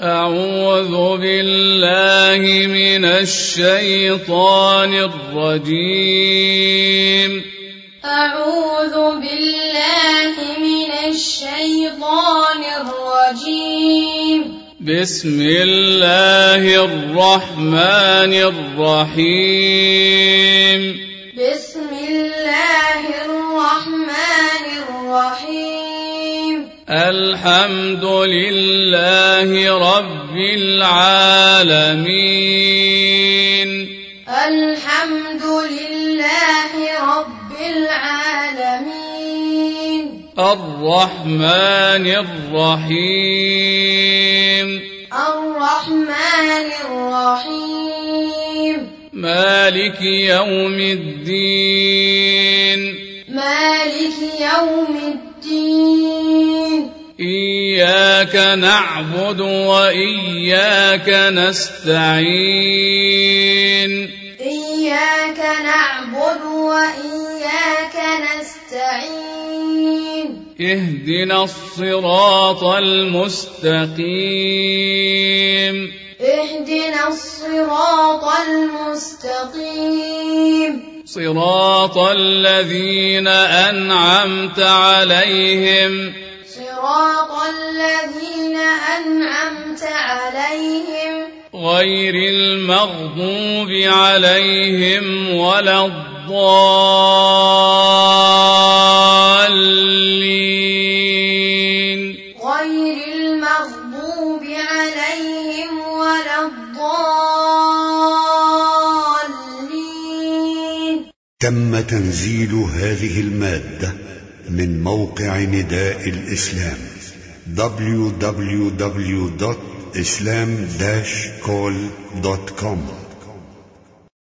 أعوذ بالله من الشيطان الرجيم. أعوذ بالله من الشيطان الرجيم. بسم الله الرحمن الرحيم. بسم الله الرحمن الرحيم. الحمد لله رب العالمين. الحمد لله رب العالمين. الرحمن الرحيم. الرحمن الرحيم. مالك يوم الدين. مالك يوم الدين. إياك نعبد وإياك نستعين. إياك نعبد وإياك نستعين. اهدنا الصراط المستقيم. اهدنا الصراط المستقيم. صراط الذين أنعمت عليهم. صراط الذين أنعمت عليهم. غير المغضوب عليهم ولا الضالين. غير المغضوب عليهم ولا الضالين. تم تنزيل هذه المادة من موقع نداء الإسلام www.islam-call.com